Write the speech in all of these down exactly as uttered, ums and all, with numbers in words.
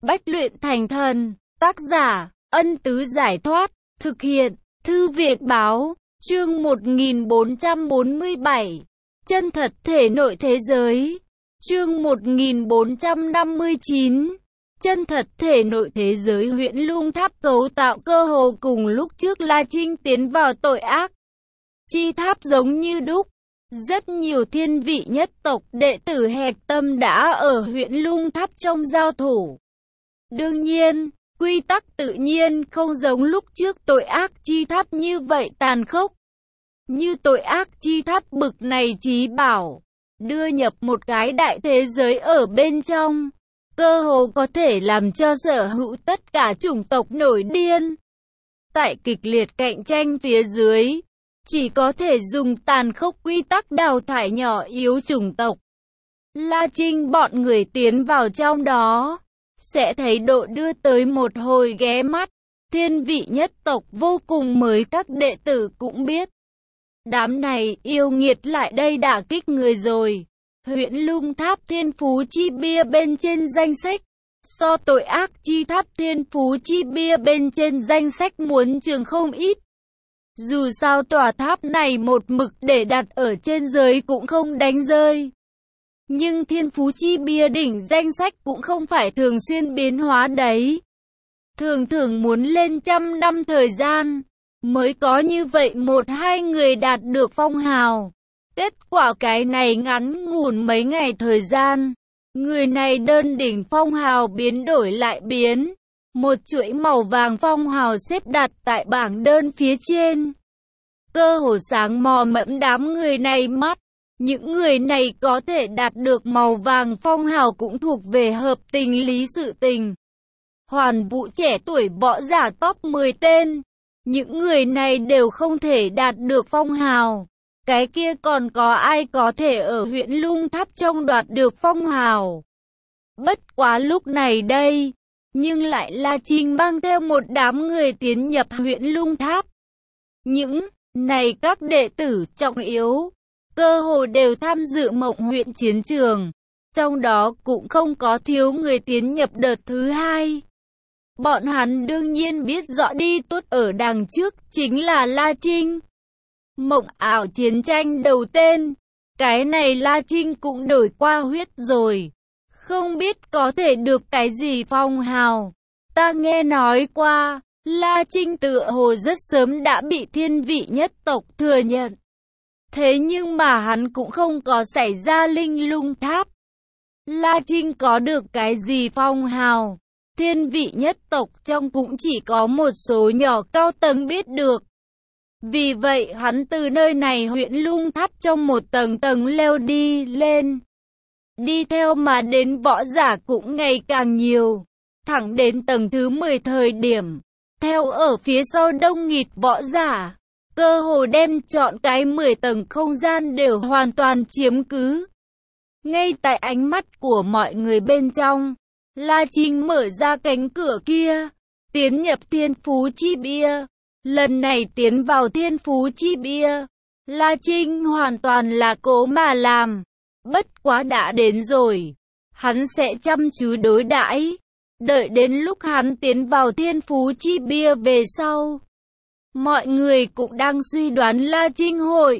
Bách luyện thành thần. Tác giả, Ân Tứ Giải Thoát. Thực hiện, Thư Viện Báo. Chương một nghìn bốn trăm bốn mươi bảy. Chân thật thể nội thế giới. Chương một nghìn bốn trăm năm mươi chín. Chân thật thể nội thế giới. Huyễn Lung Tháp cấu tạo cơ hồ cùng lúc trước La Trinh tiến vào tội ác chi tháp giống như đúc. Rất nhiều thiên vị nhất tộc đệ tử hẹp tâm đã ở Huyễn Lung Tháp trong giao thủ. Đương nhiên, quy tắc tự nhiên không giống lúc trước tội ác chi tháp như vậy tàn khốc. Như tội ác chi tháp bực này chí bảo, đưa nhập một cái đại thế giới ở bên trong, cơ hồ có thể làm cho sở hữu tất cả chủng tộc nổi điên. Tại kịch liệt cạnh tranh phía dưới, chỉ có thể dùng tàn khốc quy tắc đào thải nhỏ yếu chủng tộc. La Trinh bọn người tiến vào trong đó, sẽ thấy độ đưa tới một hồi ghé mắt. Thiên vị nhất tộc vô cùng mới, các đệ tử cũng biết. Đám này yêu nghiệt lại đây đả kích người rồi. Huyễn Lung Tháp thiên phú chi bia bên trên danh sách, so tội ác chi tháp thiên phú chi bia bên trên danh sách muốn trường không ít. Dù sao tòa tháp này một mực để đặt ở trên giới cũng không đánh rơi. Nhưng thiên phú chi bia đỉnh danh sách cũng không phải thường xuyên biến hóa đấy. Thường thường muốn lên trăm năm thời gian, mới có như vậy một hai người đạt được phong hào. Kết quả cái này ngắn ngủn mấy ngày thời gian, người này đơn đỉnh phong hào biến đổi lại biến. Một chuỗi màu vàng phong hào xếp đặt tại bảng đơn phía trên. Cơ hồ sáng mò mẫm đám người này mắt. Những người này có thể đạt được màu vàng phong hào cũng thuộc về hợp tình lý sự tình. Hoàn Vũ trẻ tuổi võ giả top mười tên. Những người này đều không thể đạt được phong hào. Cái kia còn có ai có thể ở Huyễn Lung Tháp trong đoạt được phong hào? Bất quá lúc này đây, nhưng lại La Trinh mang theo một đám người tiến nhập Huyễn Lung Tháp. Những này các đệ tử trọng yếu, cơ hồ đều tham dự Mộng Huyện chiến trường. Trong đó cũng không có thiếu người tiến nhập đợt thứ hai. Bọn hắn đương nhiên biết rõ đi tốt ở đằng trước chính là La Trinh. Mộng ảo chiến tranh đầu tên, cái này La Trinh cũng đổi qua huyết rồi. Không biết có thể được cái gì phong hào. Ta nghe nói qua, La Trinh tựa hồ rất sớm đã bị thiên vị nhất tộc thừa nhận. Thế nhưng mà hắn cũng không có xảy ra Linh Lung Tháp. La Trinh có được cái gì phong hào? Thiên vị nhất tộc trong cũng chỉ có một số nhỏ cao tầng biết được. Vì vậy hắn từ nơi này Huyễn Lung Tháp trong một tầng tầng leo đi lên. Đi theo mà đến võ giả cũng ngày càng nhiều. Thẳng đến tầng thứ mười thời điểm, theo ở phía sau đông nghịt võ giả, cơ hồ đem chọn cái mười tầng không gian đều hoàn toàn chiếm cứ. Ngay tại ánh mắt của mọi người bên trong, La Trinh mở ra cánh cửa kia, tiến nhập thiên phú chi bia. Lần này tiến vào thiên phú chi bia, La Trinh hoàn toàn là cố mà làm. Bất quá đã đến rồi, hắn sẽ chăm chú đối đãi. Đợi đến lúc hắn tiến vào thiên phú chi bia về sau, mọi người cũng đang suy đoán La Trinh hội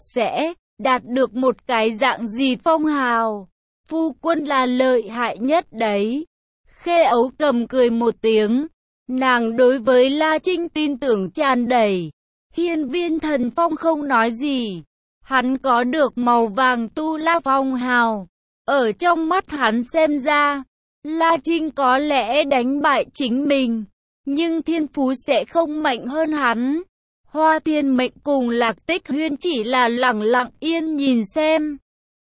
sẽ đạt được một cái dạng gì phong hào. Phu quân là lợi hại nhất đấy. Khê Ấu Cầm cười một tiếng. Nàng đối với La Trinh tin tưởng tràn đầy. Hiên Viên Thần Phong không nói gì. Hắn có được màu vàng tu la phong hào. Ở trong mắt hắn xem ra, La Trinh có lẽ đánh bại chính mình, nhưng thiên phú sẽ không mạnh hơn hắn. Hoa Thiên Mệnh cùng Lạc Tích Huyên chỉ là lặng lặng yên nhìn xem.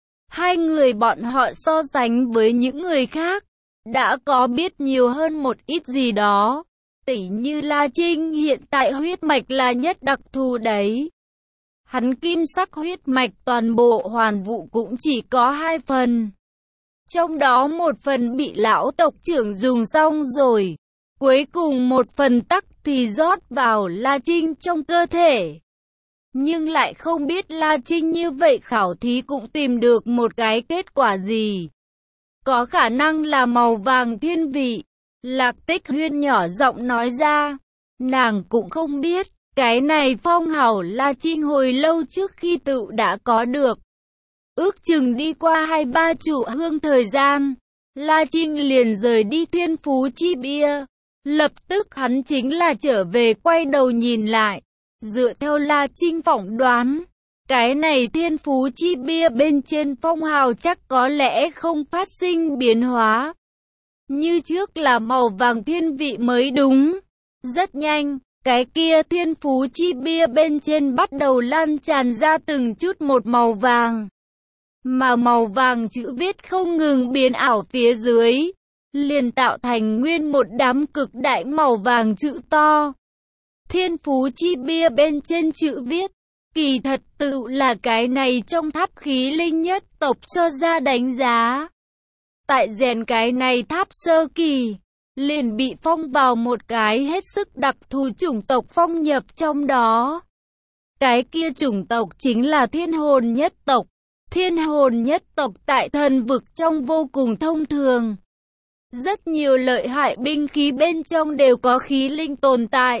Hai người bọn họ so sánh với những người khác, đã có biết nhiều hơn một ít gì đó. Tỉ như La Trinh hiện tại huyết mạch là nhất đặc thù đấy. Hắn kim sắc huyết mạch toàn bộ Hoàn Vũ cũng chỉ có hai phần. Trong đó một phần bị lão tộc trưởng dùng xong rồi. Cuối cùng một phần tắc thì rót vào La Trinh trong cơ thể. Nhưng lại không biết La Trinh như vậy khảo thí cũng tìm được một cái kết quả gì. Có khả năng là màu vàng thiên vị. Lạc Tích Huyên nhỏ giọng nói ra. Nàng cũng không biết, cái này phong hào La Trinh hồi lâu trước khi tự đã có được. Ước chừng đi qua hai ba trụ hương thời gian, La Trinh liền rời đi Thiên Phú Chi Bia. Lập tức hắn chính là trở về quay đầu nhìn lại. Dựa theo La Trinh phỏng đoán, cái này Thiên Phú Chi Bia bên trên phong hào chắc có lẽ không phát sinh biến hóa. Như trước là màu vàng thiên vị mới đúng. Rất nhanh, cái kia Thiên Phú Chi Bia bên trên bắt đầu lan tràn ra từng chút một màu vàng. Mà màu vàng chữ viết không ngừng biến ảo phía dưới, liền tạo thành nguyên một đám cực đại màu vàng chữ to. Thiên Phú Chi Bia bên trên chữ viết, kỳ thật tự là cái này trong tháp khí linh nhất tộc cho ra đánh giá. Tại rèn cái này tháp sơ kỳ, liền bị phong vào một cái hết sức đặc thù chủng tộc phong nhập trong đó. Cái kia chủng tộc chính là Thiên Hồn nhất tộc. Thiên Hồn nhất tộc tại thần vực trong vô cùng thông thường. Rất nhiều lợi hại binh khí bên trong đều có khí linh tồn tại.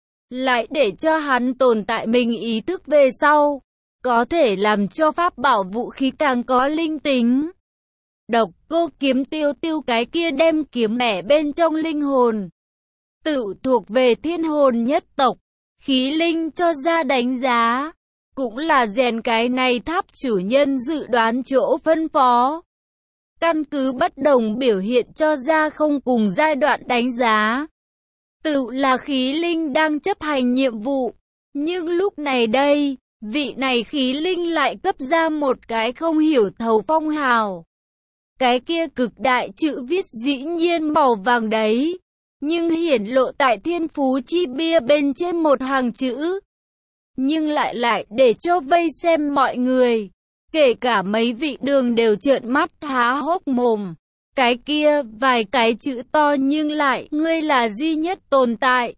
Lại để cho hắn tồn tại mình ý thức về sau, có thể làm cho pháp bảo vũ khí càng có linh tính. Độc Cô Kiếm Tiêu Tiêu cái kia đem kiếm mẻ bên trong linh hồn, tự thuộc về Thiên Hồn nhất tộc, khí linh cho ra đánh giá, cũng là rèn cái này tháp chủ nhân dự đoán chỗ phân phó. Căn cứ bất đồng biểu hiện cho ra không cùng giai đoạn đánh giá. Tự là khí linh đang chấp hành nhiệm vụ, nhưng lúc này đây, vị này khí linh lại cấp ra một cái không hiểu thấu phong hào. Cái kia cực đại chữ viết dĩ nhiên màu vàng đấy, nhưng hiển lộ tại Thiên Phú Chi Bia bên trên một hàng chữ. Nhưng lại lại để cho vây xem mọi người, kể cả mấy vị đường đều trợn mắt há hốc mồm. Cái kia, vài cái chữ to nhưng lại, ngươi là duy nhất tồn tại.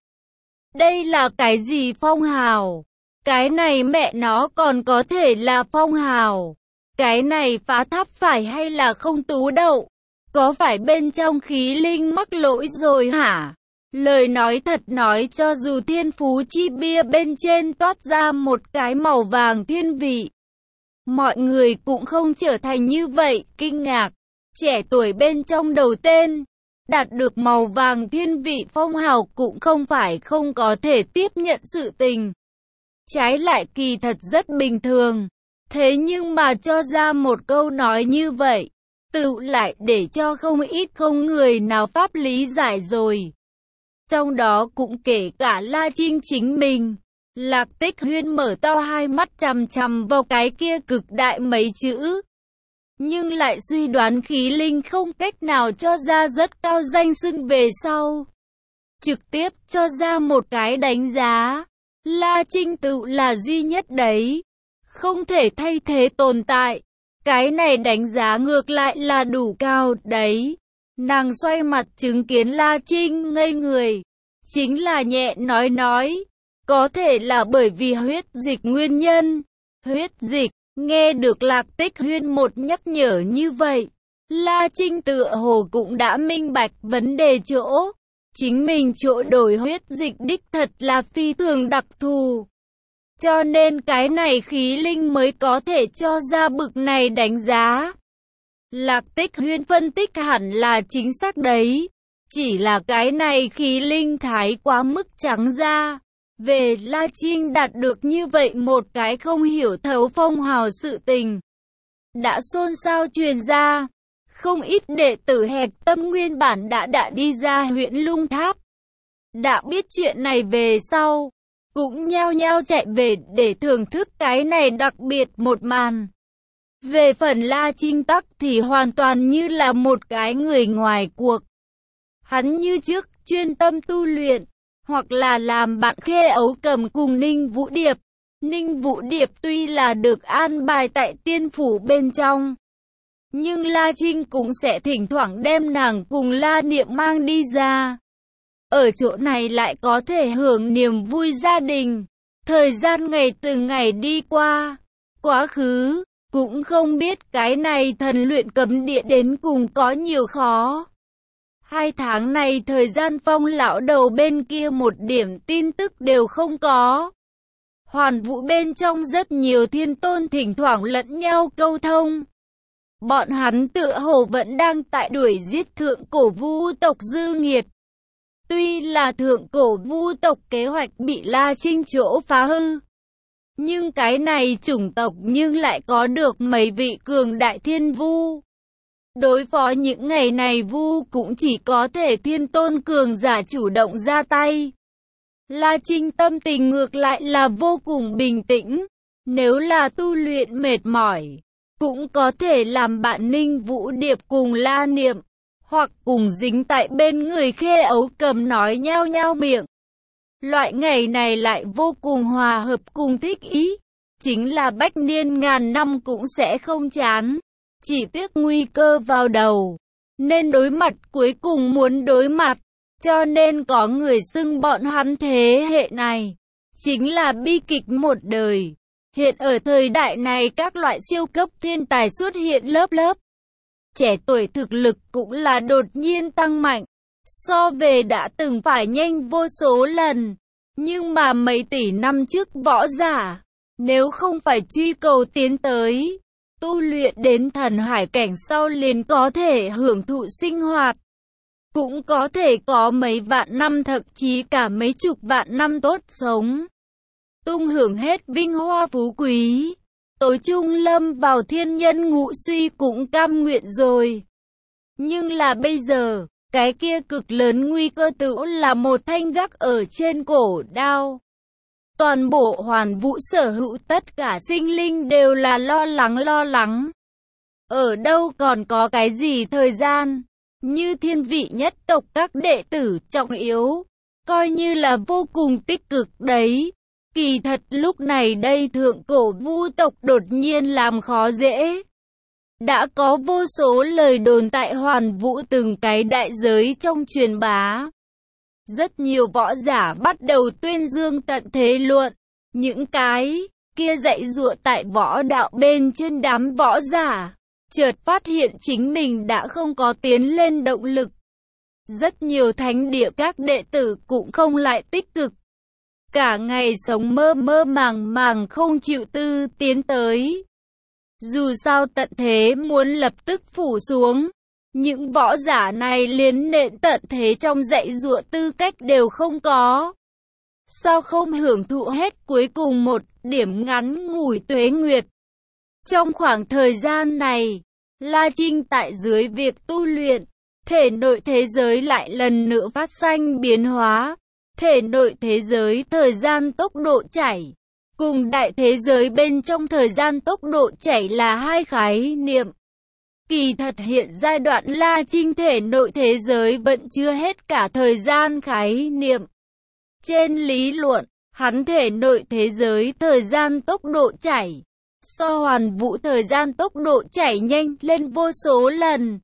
Đây là cái gì phong hào? Cái này mẹ nó còn có thể là phong hào. Cái này phá tháp phải hay là không tú đậu? Có phải bên trong khí linh mắc lỗi rồi hả? Lời nói thật nói cho dù Thiên Phú Chi Bia bên trên toát ra một cái màu vàng thiên vị, mọi người cũng không trở thành như vậy, kinh ngạc. Trẻ tuổi bên trong đầu tên, đạt được màu vàng thiên vị phong hào cũng không phải không có thể tiếp nhận sự tình. Trái lại kỳ thật rất bình thường. Thế nhưng mà cho ra một câu nói như vậy, tự lại để cho không ít không người nào pháp lý giải rồi. Trong đó cũng kể cả La Trinh chính mình. Lạc Tích Huyên mở to hai mắt chằm chằm vào cái kia cực đại mấy chữ. Nhưng lại suy đoán khí linh không cách nào cho ra rất cao danh xưng về sau. Trực tiếp cho ra một cái đánh giá. La Trinh tự là duy nhất đấy. Không thể thay thế tồn tại. Cái này đánh giá ngược lại là đủ cao đấy. Nàng xoay mặt chứng kiến La Trinh ngây người. Chính là nhẹ nói nói. Có thể là bởi vì huyết dịch nguyên nhân. Huyết dịch. Nghe được Lạc Tích Huyên một nhắc nhở như vậy, La Trinh tựa hồ cũng đã minh bạch vấn đề chỗ. Chính mình chỗ đổi huyết dịch đích thật là phi thường đặc thù. Cho nên cái này khí linh mới có thể cho ra bực này đánh giá. Lạc Tích Huyên phân tích hẳn là chính xác đấy. Chỉ là cái này khí linh thái quá mức trắng ra. Về La Trinh đạt được như vậy một cái không hiểu thấu phong hào sự tình, đã xôn xao truyền ra. Không ít đệ tử hẹp tâm nguyên bản đã đã đi ra huyện Lung Tháp. Đã biết chuyện này về sau, cũng nhao nhao chạy về để thưởng thức cái này đặc biệt một màn. Về phần La Trinh tắc thì hoàn toàn như là một cái người ngoài cuộc. Hắn như trước chuyên tâm tu luyện, hoặc là làm bạn Khê Ấu Cầm cùng Ninh Vũ Điệp. Ninh Vũ Điệp tuy là được an bài tại tiên phủ bên trong, nhưng La Trinh cũng sẽ thỉnh thoảng đem nàng cùng La Niệm mang đi ra. Ở chỗ này lại có thể hưởng niềm vui gia đình. Thời gian ngày từng ngày đi qua, quá khứ, cũng không biết cái này thần luyện cấm địa đến cùng có nhiều khó. Hai tháng này thời gian Phong lão đầu bên kia một điểm tin tức đều không có. Hoàn Vũ bên trong rất nhiều thiên tôn thỉnh thoảng lẫn nhau câu thông. Bọn hắn tựa hồ vẫn đang tại đuổi giết thượng cổ vu tộc dư nghiệt. Tuy là thượng cổ vu tộc kế hoạch bị La Trinh chỗ phá hư, nhưng cái này chủng tộc nhưng lại có được mấy vị cường đại thiên vu. Đối phó những ngày này vu cũng chỉ có thể thiên tôn cường giả chủ động ra tay. La Trinh tâm tình ngược lại là vô cùng bình tĩnh. Nếu là tu luyện mệt mỏi, cũng có thể làm bạn Ninh Vũ Điệp cùng La Niệm, hoặc cùng dính tại bên người Khê Ấu Cầm nói nhao nhao miệng. Loại ngày này lại vô cùng hòa hợp cùng thích ý. Chính là bách niên ngàn năm cũng sẽ không chán. Chỉ tiếc nguy cơ vào đầu, nên đối mặt cuối cùng muốn đối mặt. Cho nên có người xưng bọn hắn thế hệ này chính là bi kịch một đời. Hiện ở thời đại này các loại siêu cấp thiên tài xuất hiện lớp lớp. Trẻ tuổi thực lực cũng là đột nhiên tăng mạnh. So về đã từng phải nhanh vô số lần. Nhưng mà mấy tỷ năm trước võ giả, nếu không phải truy cầu tiến tới, tu luyện đến thần hải cảnh sau liền có thể hưởng thụ sinh hoạt. Cũng có thể có mấy vạn năm thậm chí cả mấy chục vạn năm tốt sống. Tung hưởng hết vinh hoa phú quý. Tối trung lâm vào thiên nhân ngũ suy cũng cam nguyện rồi. Nhưng là bây giờ, cái kia cực lớn nguy cơ tựu là một thanh gác ở trên cổ đao. Toàn bộ Hoàn Vũ sở hữu tất cả sinh linh đều là lo lắng lo lắng. Ở đâu còn có cái gì thời gian, như thiên vị nhất tộc các đệ tử trọng yếu, coi như là vô cùng tích cực đấy. Kỳ thật lúc này đây thượng cổ vu tộc đột nhiên làm khó dễ. Đã có vô số lời đồn tại Hoàn Vũ từng cái đại giới trong truyền bá. Rất nhiều võ giả bắt đầu tuyên dương tận thế luận. Những cái kia dạy dụa tại võ đạo bên trên đám võ giả, chợt phát hiện chính mình đã không có tiến lên động lực. Rất nhiều thánh địa các đệ tử cũng không lại tích cực. Cả ngày sống mơ mơ màng màng không chịu tư tiến tới. Dù sao tận thế muốn lập tức phủ xuống, những võ giả này liền nện tận thế trong dạy dụa tư cách đều không có. Sao không hưởng thụ hết cuối cùng một điểm ngắn ngủi tuế nguyệt? Trong khoảng thời gian này, La Trinh tại dưới việc tu luyện, thể nội thế giới lại lần nữa phát sinh biến hóa. Thể nội thế giới thời gian tốc độ chảy, cùng đại thế giới bên trong thời gian tốc độ chảy là hai khái niệm. Kỳ thật hiện giai đoạn La Trinh thể nội thế giới vẫn chưa hết cả thời gian khái niệm. Trên lý luận, hắn thể nội thế giới thời gian tốc độ chảy, so Hoàn Vũ thời gian tốc độ chảy nhanh lên vô số lần.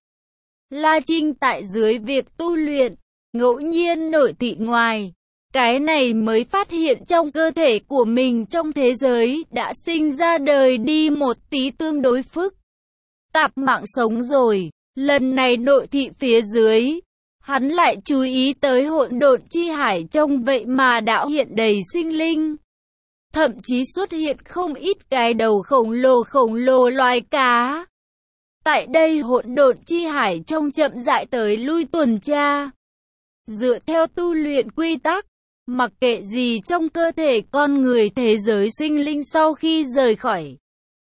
La Trinh tại dưới việc tu luyện, ngẫu nhiên nội thị ngoài. Cái này mới phát hiện trong cơ thể của mình trong thế giới đã sinh ra đời đi một tí tương đối phức tạp mạng sống rồi. Lần này nội thị phía dưới, hắn lại chú ý tới hỗn độn chi hải trong vậy mà đã hiện đầy sinh linh. Thậm chí xuất hiện không ít cái đầu khổng lồ khổng lồ loài cá. Tại đây hỗn độn chi hải trong chậm rãi tới lui tuần tra. Dựa theo tu luyện quy tắc, mặc kệ gì trong cơ thể con người thế giới sinh linh sau khi rời khỏi,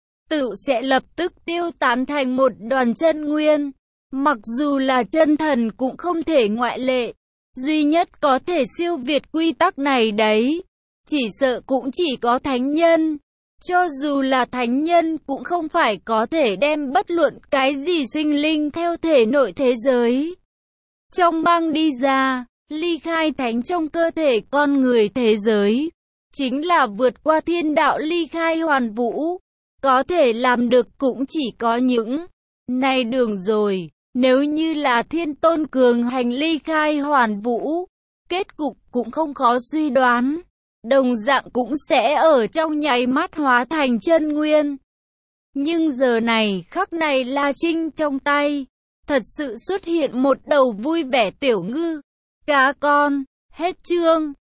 tự sẽ lập tức tiêu tán thành một đoàn chân nguyên. Mặc dù là chân thần cũng không thể ngoại lệ. Duy nhất có thể siêu việt quy tắc này đấy, chỉ sợ cũng chỉ có thánh nhân. Cho dù là thánh nhân cũng không phải có thể đem bất luận cái gì sinh linh theo thể nội thế giới trong băng đi ra. Ly khai thánh trong cơ thể con người thế giới, chính là vượt qua thiên đạo ly khai Hoàn Vũ. Có thể làm được cũng chỉ có những này đường rồi. Nếu như là thiên tôn cường hành ly khai Hoàn Vũ, kết cục cũng không khó suy đoán. Đồng dạng cũng sẽ ở trong nháy mắt hóa thành chân nguyên. Nhưng giờ này khắc này La Trinh trong tay, thật sự xuất hiện một đầu vui vẻ tiểu ngư. Cá con. Hết chương.